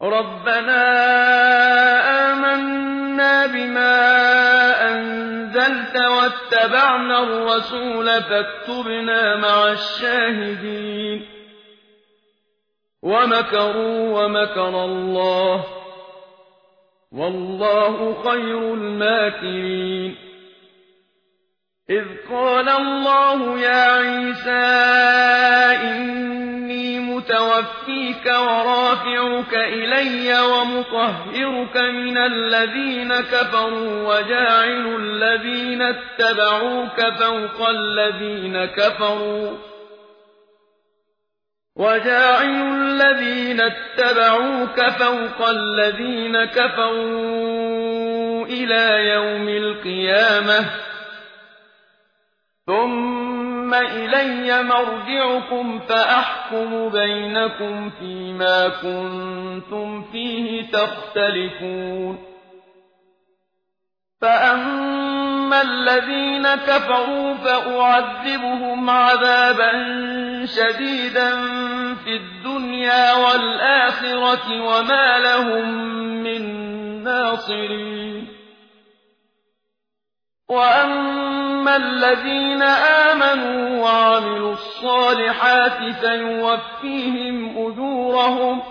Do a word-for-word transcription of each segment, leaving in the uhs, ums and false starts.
رَبَّنَا آمَنَّا بِمَا أَنزَلْتَ وَاتَّبَعْنَا الرَّسُولَ فَاكْتُبْنَا مَعَ الشَّاهِدِينَ وَمَكَرُوا وَمَكَرَ اللَّهُ وَاللَّهُ خَيْرُ الْمَاكِرِينَ إِذْ قَالَ اللَّهُ يَا عِيسَىٰ إِنِّي مُتَوَفِّيكَ وَرَافِعُكَ إِلَيَّ وَمُطَهِّرُكَ مِنَ الَّذِينَ كَفَرُوا وَجَاعِلُ الَّذِينَ اتَّبَعُوكَ فَوْقَ الَّذِينَ كَفَرُوا وَجَاعِلُ الَّذِينَ اتَّبَعُوكَ فَوْقَ الَّذِينَ كَفَرُوا إِلَىٰ يَوْمِ الْقِيَامَةِ ثُمَّ إِلَيَّ مَرْجِعُكُمْ فَأَحْكُمُ بَيْنَكُمْ فِيمَا كُنتُمْ فِيهِ تَخْتَلِفُونَ فَأَمَّا الَّذِينَ كَفَرُوا فَأُعَذِّبُهُمْ عَذَابًا شَدِيدًا فِي الدُّنْيَا وَالْآخِرَةِ وَمَا لَهُم مِّن نَّاصِرِينَ وَأَمَّا الَّذِينَ آمَنُوا وَعَمِلُوا الصَّالِحَاتِ فَيُوَفِّيهِمْ أُجُورَهُمْ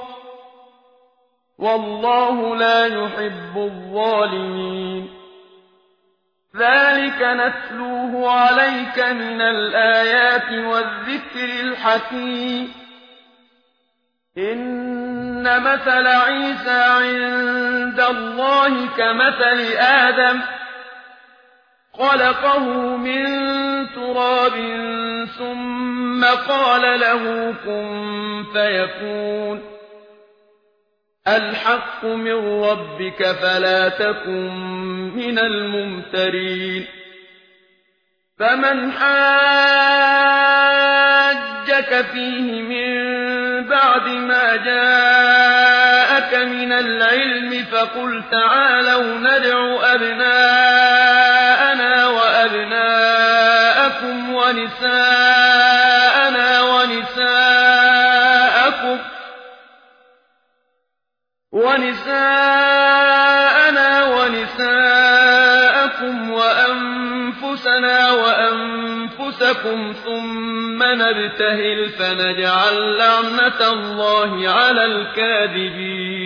وَاللَّهُ لَا يُحِبُّ الظَّالِمِينَ ذَلِكَ نَتْلُوهُ عَلَيْكَ مِنَ الْآيَاتِ وَالذِّكْرِ الْحَكِيمِ إِنَّ مَثَلَ عِيسَىٰ عِندَ اللَّهِ كَمَثَلِ آدَمَ خَلَقَهُ مِن تُرَابٍ ثُمَّ قَالَ لَهُ كُن فَيَكُونُ الْحَقُّ مِن رَّبِّكَ فَلَا تَكُن مِّنَ الْمُمْتَرِينَ فَمَنْ حَاجَّكَ فِيهِ مِن بَعْدِ مَا جَاءَكَ مِنَ الْعِلْمِ فَقُلْ تَعَالَوْا نَدْعُ أَبْنَاءَنَا وَأَبْنَاءَكُمْ وَنِسَاءَنَا وَنِسَاءَكُمْ ونساءنا ونساءكم وأنفسنا وأنفسكم ثم نبتهل فنجعل لعنة الله على الكاذبين